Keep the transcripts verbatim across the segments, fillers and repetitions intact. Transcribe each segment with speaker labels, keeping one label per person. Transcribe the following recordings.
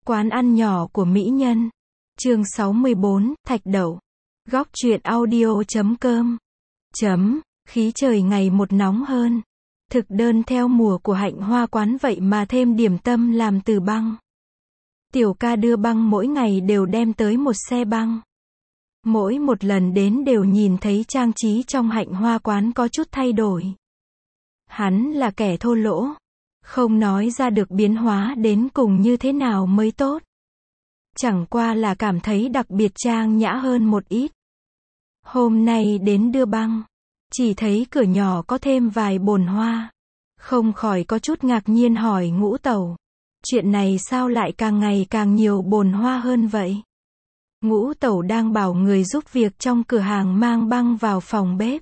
Speaker 1: Quán ăn nhỏ của mỹ nhân. Chương sáu mươi bốn, Thạch Đậu. Góc truyện audio chấm com. Chấm, khí trời ngày một nóng hơn. Thực đơn theo mùa của Hạnh Hoa quán vậy mà thêm điểm tâm làm từ băng. Tiểu ca đưa băng mỗi ngày đều đem tới một xe băng. Mỗi một lần đến đều nhìn thấy trang trí trong Hạnh Hoa quán có chút thay đổi. Hắn là kẻ thô lỗ, không nói ra được biến hóa đến cùng như thế nào mới tốt. Chẳng qua là cảm thấy đặc biệt trang nhã hơn một ít. Hôm nay đến đưa băng, chỉ thấy cửa nhỏ có thêm vài bồn hoa. Không khỏi có chút ngạc nhiên hỏi Ngũ Tẩu. Chuyện này sao lại càng ngày càng nhiều bồn hoa hơn vậy? Ngũ Tẩu đang bảo người giúp việc trong cửa hàng mang băng vào phòng bếp.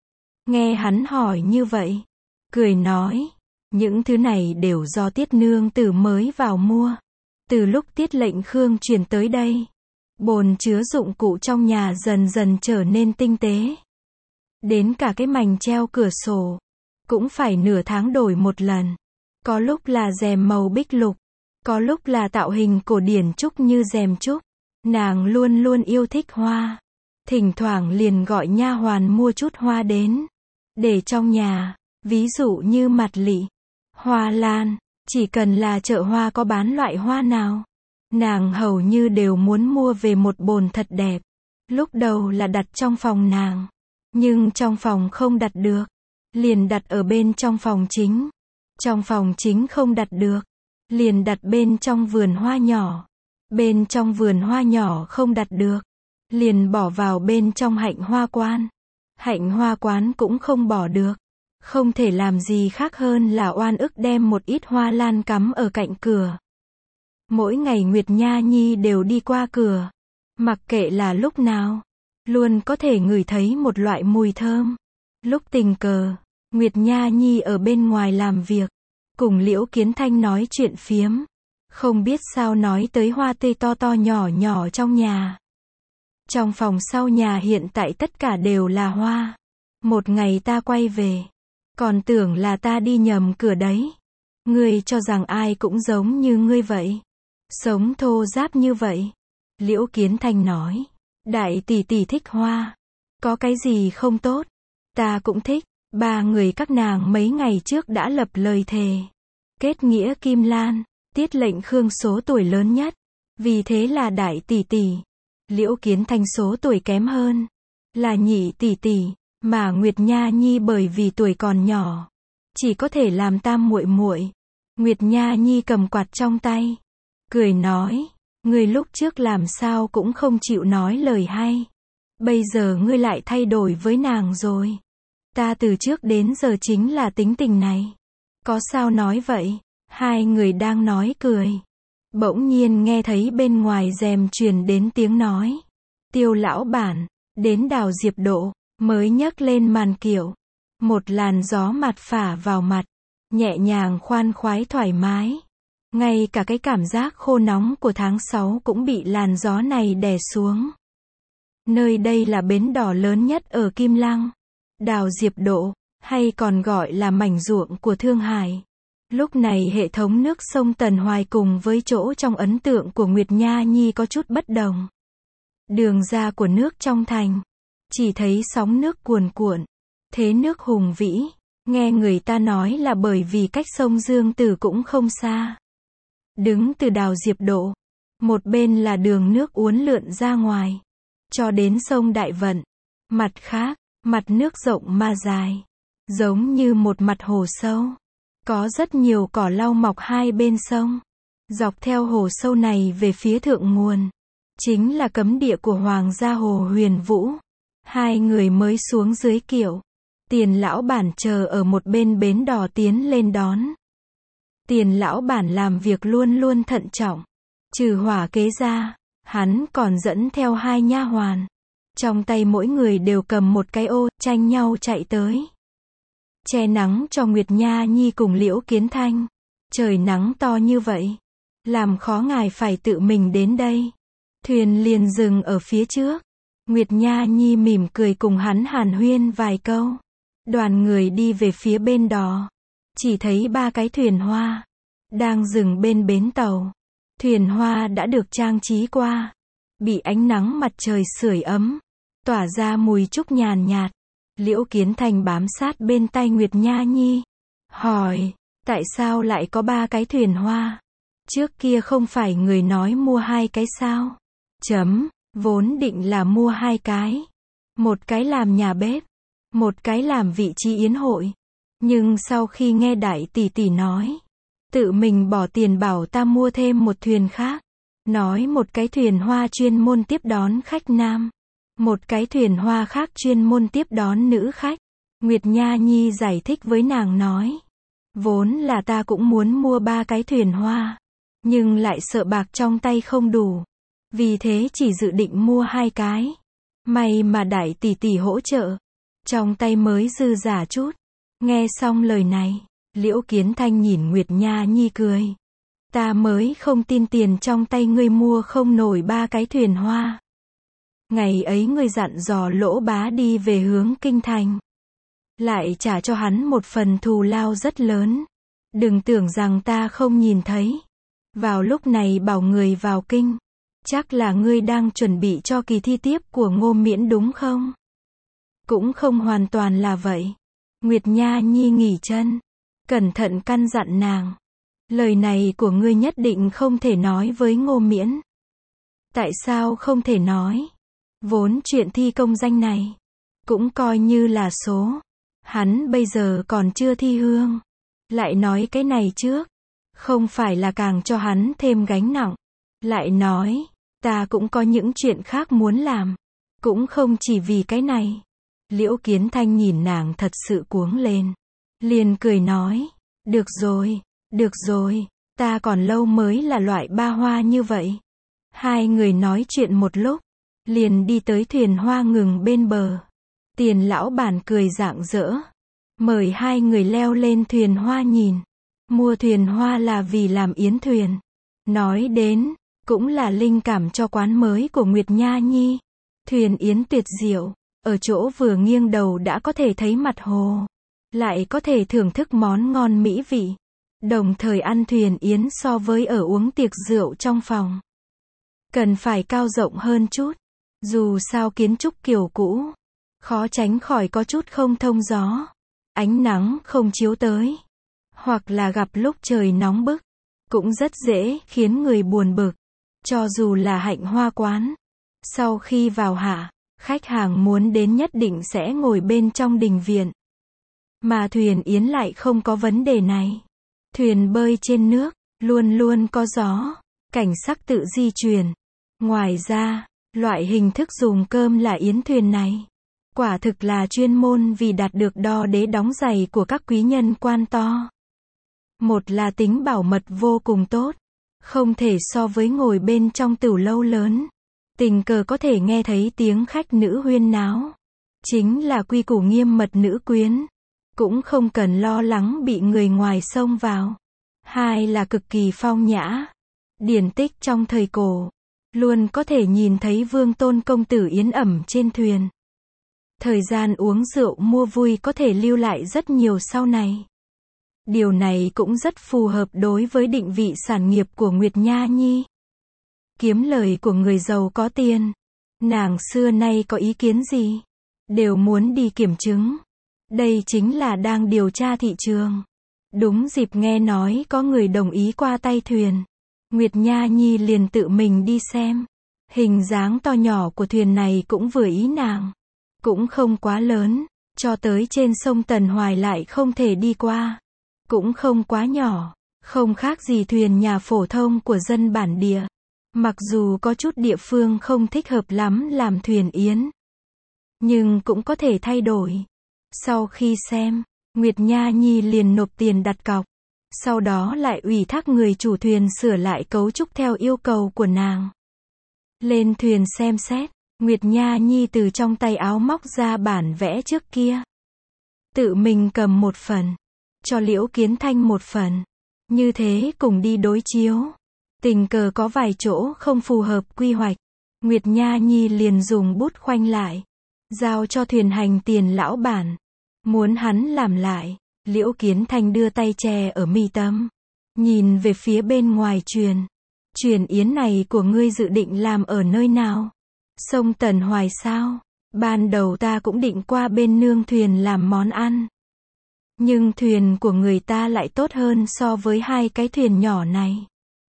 Speaker 1: Nghe hắn hỏi như vậy, cười nói, những thứ này đều do Tiết nương tử mới vào mua. Từ lúc Tiết lệnh Khương chuyển tới đây, bồn chứa dụng cụ trong nhà dần dần trở nên tinh tế. Đến cả cái mành treo cửa sổ, cũng phải nửa tháng đổi một lần. Có lúc là rèm màu bích lục, có lúc là tạo hình cổ điển trúc như rèm trúc. Nàng luôn luôn yêu thích hoa, thỉnh thoảng liền gọi nha hoàn mua chút hoa đến, để trong nhà, ví dụ như mặt lị, hoa lan, chỉ cần là chợ hoa có bán loại hoa nào, nàng hầu như đều muốn mua về một bồn thật đẹp. Lúc đầu là đặt trong phòng nàng, nhưng trong phòng không đặt được, liền đặt ở bên trong phòng chính. Trong phòng chính không đặt được, liền đặt bên trong vườn hoa nhỏ. Bên trong vườn hoa nhỏ không đặt được, liền bỏ vào bên trong Hạnh Hoa quán. Hạnh Hoa quán cũng không bỏ được. Không thể làm gì khác hơn là oan ức đem một ít hoa lan cắm ở cạnh cửa. Mỗi ngày Nguyệt Nha Nhi đều đi qua cửa. Mặc kệ là lúc nào, luôn có thể ngửi thấy một loại mùi thơm. Lúc tình cờ, Nguyệt Nha Nhi ở bên ngoài làm việc, cùng Liễu Kiến Thanh nói chuyện phiếm. Không biết sao nói tới hoa tươi to to nhỏ nhỏ trong nhà. Trong phòng sau nhà hiện tại tất cả đều là hoa. Một ngày ta quay về, còn tưởng là ta đi nhầm cửa đấy. Ngươi cho rằng ai cũng giống như ngươi vậy. Sống thô ráp như vậy. Liễu Kiến Thanh nói. Đại tỷ tỷ thích hoa. Có cái gì không tốt? Ta cũng thích. Ba người các nàng mấy ngày trước đã lập lời thề. Kết nghĩa kim lan. Tiết lệnh Khương số tuổi lớn nhất, vì thế là đại tỷ tỷ. Liễu Kiến Thanh số tuổi kém hơn, là nhị tỷ tỷ, mà Nguyệt Nha Nhi bởi vì tuổi còn nhỏ, chỉ có thể làm tam muội muội. Nguyệt Nha Nhi cầm quạt trong tay, cười nói, ngươi lúc trước làm sao cũng không chịu nói lời hay. Bây giờ ngươi lại thay đổi với nàng rồi. Ta từ trước đến giờ chính là tính tình này. Có sao nói vậy? Hai người đang nói cười. Bỗng nhiên nghe thấy bên ngoài rèm truyền đến tiếng nói. Tiêu lão bản, đến Đào Diệp Độ, mới nhấc lên màn kiệu. Một làn gió mặt phả vào mặt, nhẹ nhàng khoan khoái thoải mái. Ngay cả cái cảm giác khô nóng của tháng sáu cũng bị làn gió này đè xuống. Nơi đây là bến đò lớn nhất ở Kim Lăng. Đào Diệp Độ, hay còn gọi là mảnh ruộng của Thương Hải. Lúc này hệ thống nước sông Tần Hoài cùng với chỗ trong ấn tượng của Nguyệt Nha Nhi có chút bất đồng. Đường ra của nước trong thành, chỉ thấy sóng nước cuồn cuộn, thế nước hùng vĩ, nghe người ta nói là bởi vì cách sông Dương Tử cũng không xa. Đứng từ Đào Diệp Độ, một bên là đường nước uốn lượn ra ngoài, cho đến sông Đại Vận. Mặt khác, mặt nước rộng mà dài, giống như một mặt hồ sâu. Có rất nhiều cỏ lau mọc hai bên sông. Dọc theo hồ sâu này về phía thượng nguồn, chính là cấm địa của Hoàng gia Hồ Huyền Vũ. Hai người mới xuống dưới kiệu. Tiền lão bản chờ ở một bên bến đò tiến lên đón. Tiền lão bản làm việc luôn luôn thận trọng. Trừ hỏa kế ra, hắn còn dẫn theo hai nha hoàn. Trong tay mỗi người đều cầm một cái ô, tranh nhau chạy tới. Che nắng cho Nguyệt Nha Nhi cùng Liễu Kiến Thanh. Trời nắng to như vậy, làm khó ngài phải tự mình đến đây. Thuyền liền dừng ở phía trước. Nguyệt Nha Nhi mỉm cười cùng hắn hàn huyên vài câu. Đoàn người đi về phía bên đò. Chỉ thấy ba cái thuyền hoa đang dừng bên bến tàu. Thuyền hoa đã được trang trí qua, bị ánh nắng mặt trời sưởi ấm, tỏa ra mùi trúc nhàn nhạt. Liễu Kiến Thanh bám sát bên tay Nguyệt Nha Nhi, hỏi, tại sao lại có ba cái thuyền hoa? Trước kia không phải người nói mua hai cái sao? Chấm, vốn định là mua hai cái. Một cái làm nhà bếp, một cái làm vị trí yến hội. Nhưng sau khi nghe đại tỷ tỷ nói, tự mình bỏ tiền bảo ta mua thêm một thuyền khác. Nói một cái thuyền hoa chuyên môn tiếp đón khách nam, một cái thuyền hoa khác chuyên môn tiếp đón nữ khách. Nguyệt Nha Nhi giải thích với nàng nói, vốn là ta cũng muốn mua ba cái thuyền hoa, nhưng lại sợ bạc trong tay không đủ, vì thế chỉ dự định mua hai cái. May mà đại tỷ tỷ hỗ trợ, trong tay mới dư giả chút. Nghe xong lời này, Liễu Kiến Thanh nhìn Nguyệt Nha Nhi cười. Ta mới không tin tiền trong tay ngươi mua không nổi ba cái thuyền hoa. Ngày ấy ngươi dặn dò Lỗ Bá đi về hướng kinh thành, lại trả cho hắn một phần thù lao rất lớn. Đừng tưởng rằng ta không nhìn thấy. Vào lúc này bảo người vào kinh, chắc là ngươi đang chuẩn bị cho kỳ thi tiếp của Ngô Miễn đúng không? Cũng không hoàn toàn là vậy. Nguyệt Nha Nhi nghỉ chân, cẩn thận căn dặn nàng. Lời này của ngươi nhất định không thể nói với Ngô Miễn. Tại sao không thể nói? Vốn chuyện thi công danh này cũng coi như là số. Hắn bây giờ còn chưa thi hương, lại nói cái này trước, không phải là càng cho hắn thêm gánh nặng. Lại nói, ta cũng có những chuyện khác muốn làm, cũng không chỉ vì cái này. Liễu Kiến Thanh nhìn nàng thật sự cuống lên, liền cười nói, được rồi, được rồi, ta còn lâu mới là loại ba hoa như vậy. Hai người nói chuyện một lúc, liền đi tới thuyền hoa ngừng bên bờ. Tiền lão bản cười rạng rỡ, mời hai người leo lên thuyền hoa nhìn. Mua thuyền hoa là vì làm yến thuyền. Nói đến, cũng là linh cảm cho quán mới của Nguyệt Nha Nhi. Thuyền yến tuyệt diệu, ở chỗ vừa nghiêng đầu đã có thể thấy mặt hồ, lại có thể thưởng thức món ngon mỹ vị, đồng thời ăn thuyền yến so với ở uống tiệc rượu trong phòng, cần phải cao rộng hơn chút. Dù sao kiến trúc kiểu cũ, khó tránh khỏi có chút không thông gió, ánh nắng không chiếu tới, hoặc là gặp lúc trời nóng bức, cũng rất dễ khiến người buồn bực. Cho dù là Hạnh Hoa quán, sau khi vào hạ, khách hàng muốn đến nhất định sẽ ngồi bên trong đình viện. Mà thuyền yến lại không có vấn đề này. Thuyền bơi trên nước, luôn luôn có gió, cảnh sắc tự di chuyển. Ngoài ra, loại hình thức dùng cơm là yến thuyền này, quả thực là chuyên môn vì đạt được đo đế đóng giày của các quý nhân quan to. Một là tính bảo mật vô cùng tốt, không thể so với ngồi bên trong tửu lâu lớn, tình cờ có thể nghe thấy tiếng khách nữ huyên náo. Chính là quy củ nghiêm mật nữ quyến, cũng không cần lo lắng bị người ngoài xông vào. Hai là cực kỳ phong nhã. Điển tích trong thời cổ, luôn có thể nhìn thấy vương tôn công tử yến ẩm trên thuyền. Thời gian uống rượu mua vui có thể lưu lại rất nhiều sau này. Điều này cũng rất phù hợp đối với định vị sản nghiệp của Nguyệt Nha Nhi. Kiếm lời của người giàu có tiền. Nàng xưa nay có ý kiến gì, đều muốn đi kiểm chứng. Đây chính là đang điều tra thị trường. Đúng dịp nghe nói có người đồng ý qua tay thuyền, Nguyệt Nha Nhi liền tự mình đi xem. Hình dáng to nhỏ của thuyền này cũng vừa ý nàng. Cũng không quá lớn, cho tới trên sông Tần Hoài lại không thể đi qua. Cũng không quá nhỏ, không khác gì thuyền nhà phổ thông của dân bản địa. Mặc dù có chút địa phương không thích hợp lắm làm thuyền yến, nhưng cũng có thể thay đổi. Sau khi xem, Nguyệt Nha Nhi liền nộp tiền đặt cọc, sau đó lại ủy thác người chủ thuyền sửa lại cấu trúc theo yêu cầu của nàng. Lên thuyền xem xét, Nguyệt Nha Nhi từ trong tay áo móc ra bản vẽ trước kia. Tự mình cầm một phần, cho Liễu Kiến Thanh một phần. Như thế cùng đi đối chiếu. Tình cờ có vài chỗ không phù hợp quy hoạch, Nguyệt Nha Nhi liền dùng bút khoanh lại, giao cho thuyền hành tiền lão bản. Muốn hắn làm lại, Liễu Kiến Thanh đưa tay che ở mi tâm, nhìn về phía bên ngoài truyền. Truyền yến này của ngươi dự định làm ở nơi nào? Sông Tần Hoài sao? Ban đầu ta cũng định qua bên nương thuyền làm món ăn. Nhưng thuyền của người ta lại tốt hơn so với hai cái thuyền nhỏ này.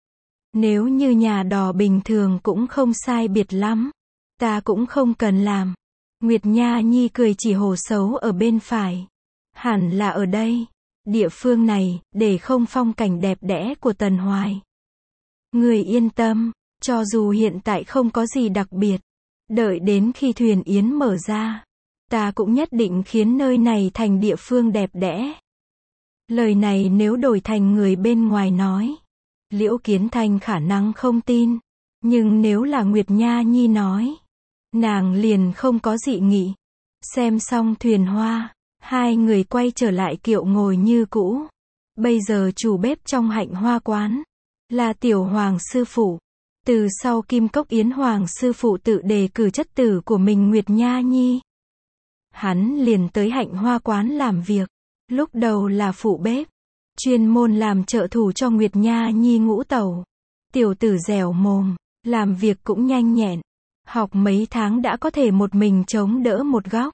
Speaker 1: Nếu như nhà đò bình thường cũng không sai biệt lắm. Ta cũng không cần làm. Nguyệt Nha Nhi cười chỉ hồ xấu ở bên phải. Hẳn là ở đây. Địa phương này, để không phong cảnh đẹp đẽ của Tần Hoài. Người yên tâm, cho dù hiện tại không có gì đặc biệt. Đợi đến khi thuyền yến mở ra. Ta cũng nhất định khiến nơi này thành địa phương đẹp đẽ. Lời này nếu đổi thành người bên ngoài nói. Liễu Kiến Thanh khả năng không tin. Nhưng nếu là Nguyệt Nha Nhi nói. Nàng liền không có dị nghị. Xem xong thuyền hoa. Hai người quay trở lại kiệu ngồi như cũ. Bây giờ chủ bếp trong Hạnh Hoa quán. Là Tiểu Hoàng sư phụ. Từ sau Kim Cốc Yến Hoàng sư phụ tự đề cử chất tử của mình Nguyệt Nha Nhi. Hắn liền tới Hạnh Hoa quán làm việc. Lúc đầu là phụ bếp. Chuyên môn làm trợ thủ cho Nguyệt Nha Nhi ngũ tẩu. Tiểu tử dẻo mồm. Làm việc cũng nhanh nhẹn. Học mấy tháng đã có thể một mình chống đỡ một góc.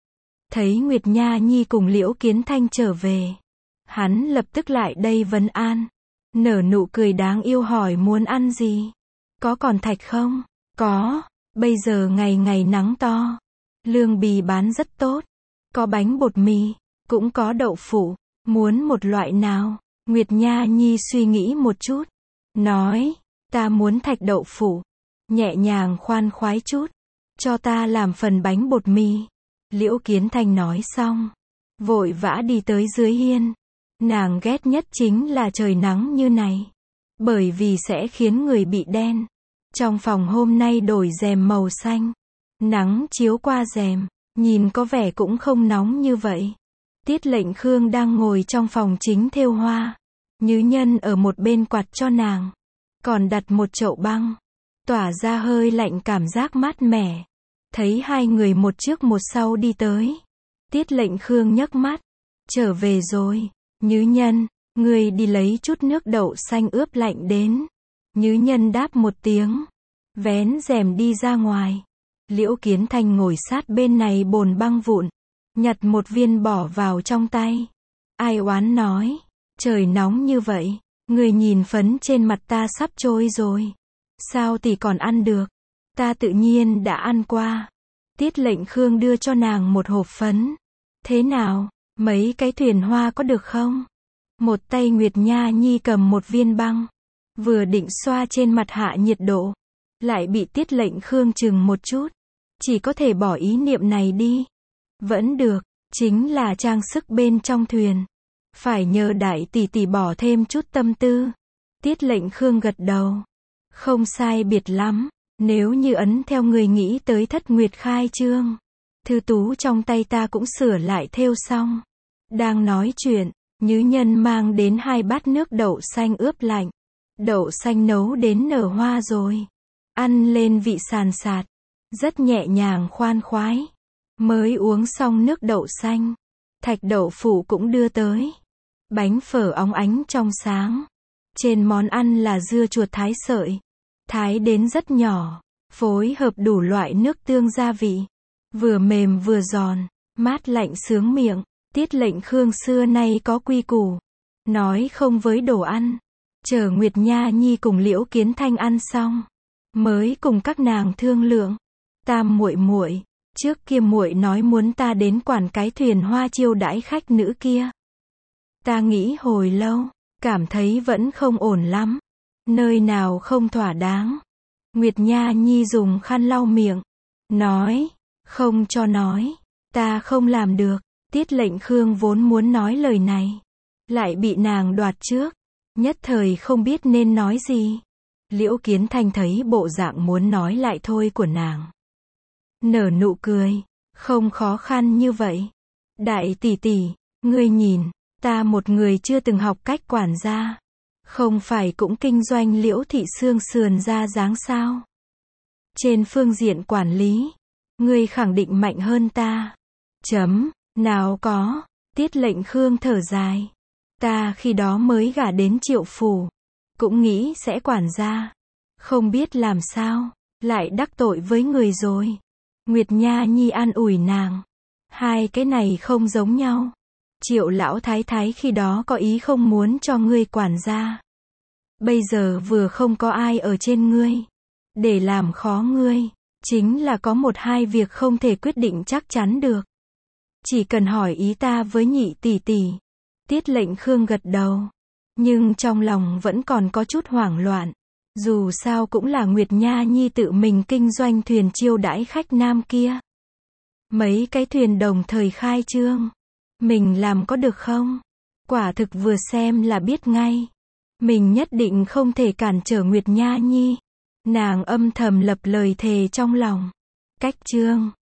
Speaker 1: Thấy Nguyệt Nha Nhi cùng Liễu Kiến Thanh trở về. Hắn lập tức lại đây vấn an. Nở nụ cười đáng yêu hỏi muốn ăn gì? Có còn thạch không? Có. Bây giờ ngày ngày nắng to. Lương bì bán rất tốt. Có bánh bột mì. Cũng có đậu phụ. Muốn một loại nào? Nguyệt Nha Nhi suy nghĩ một chút. Nói. Ta muốn thạch đậu phụ. Nhẹ nhàng khoan khoái chút. Cho ta làm phần bánh bột mì. Liễu Kiến Thanh nói xong. Vội vã đi tới dưới hiên. Nàng ghét nhất chính là trời nắng như này. Bởi vì sẽ khiến người bị đen. Trong phòng hôm nay đổi rèm màu xanh. Nắng chiếu qua rèm. Nhìn có vẻ cũng không nóng như vậy. Tiết Lệnh Khương đang ngồi trong phòng chính thêu hoa. Nhứ Nhân ở một bên quạt cho nàng. Còn đặt một chậu băng. Tỏa ra hơi lạnh cảm giác mát mẻ. Thấy hai người một trước một sau đi tới. Tiết Lệnh Khương nhấc mắt. Trở về rồi. Nhứ Nhân, người đi lấy chút nước đậu xanh ướp lạnh đến. Nhứ Nhân đáp một tiếng. Vén rèm đi ra ngoài. Liễu Kiến Thanh ngồi sát bên này bồn băng vụn. Nhặt một viên bỏ vào trong tay. Ai oán nói. Trời nóng như vậy. Người nhìn phấn trên mặt ta sắp trôi rồi. Sao thì còn ăn được? Ta tự nhiên đã ăn qua. Tiết Lệnh Khương đưa cho nàng một hộp phấn. Thế nào? Mấy cái thuyền hoa có được không? Một tay Nguyệt Nha Nhi cầm một viên băng. Vừa định xoa trên mặt hạ nhiệt độ. Lại bị Tiết Lệnh Khương chừng một chút. Chỉ có thể bỏ ý niệm này đi. Vẫn được. Chính là trang sức bên trong thuyền. Phải nhờ đại tỷ tỷ bỏ thêm chút tâm tư. Tiết Lệnh Khương gật đầu. Không sai biệt lắm. Nếu như ấn theo người nghĩ tới Thất Nguyệt khai trương. Thư tú trong tay ta cũng sửa lại thêu xong. Đang nói chuyện, Nhứ Nhân mang đến hai bát nước đậu xanh ướp lạnh. Đậu xanh nấu đến nở hoa rồi. Ăn lên vị sàn sạt. Rất nhẹ nhàng khoan khoái. Mới uống xong nước đậu xanh. Thạch đậu phụ cũng đưa tới. Bánh phở óng ánh trong sáng. Trên món ăn là dưa chuột thái sợi. Thái đến rất nhỏ. Phối hợp đủ loại nước tương gia vị. Vừa mềm vừa giòn. Mát lạnh sướng miệng. Tiết Lệnh Khương xưa nay có quy củ. Nói không với đồ ăn. Chờ Nguyệt Nha Nhi cùng Liễu Kiến Thanh ăn xong. Mới cùng các nàng thương lượng. Tam muội muội, trước kia muội nói muốn ta đến quản cái thuyền hoa chiêu đãi khách nữ kia. Ta nghĩ hồi lâu. Cảm thấy vẫn không ổn lắm. Nơi nào không thỏa đáng. Nguyệt Nha Nhi dùng khăn lau miệng. Nói. Không cho nói. Ta không làm được. Tiết Lệnh Khương vốn muốn nói lời này. Lại bị nàng đoạt trước. Nhất thời không biết nên nói gì. Liễu Kiến Thanh thấy bộ dạng muốn nói lại thôi của nàng. Nở nụ cười. Không khó khăn như vậy. Đại tỷ tỷ, ngươi nhìn. Ta một người chưa từng học cách quản gia. Không phải cũng kinh doanh Liễu thị xương sườn ra dáng sao? Trên phương diện quản lý. Ngươi khẳng định mạnh hơn ta. Chấm. Nào có. Tiết Lệnh Khương thở dài. Ta khi đó mới gả đến Triệu phủ. Cũng nghĩ sẽ quản gia. Không biết làm sao, lại đắc tội với người rồi. Nguyệt Nha Nhi an ủi nàng. Hai cái này không giống nhau. Triệu lão thái thái khi đó có ý không muốn cho ngươi quản gia. Bây giờ vừa không có ai ở trên ngươi. Để làm khó ngươi, chính là có một hai việc không thể quyết định chắc chắn được. Chỉ cần hỏi ý ta với nhị tỷ tỷ. Tiết Lệnh Khương gật đầu. Nhưng trong lòng vẫn còn có chút hoảng loạn. Dù sao cũng là Nguyệt Nha Nhi tự mình kinh doanh thuyền chiêu đãi khách nam kia. Mấy cái thuyền đồng thời khai trương. Mình làm có được không? Quả thực vừa xem là biết ngay. Mình nhất định không thể cản trở Nguyệt Nha Nhi. Nàng âm thầm lập lời thề trong lòng. Cách trương.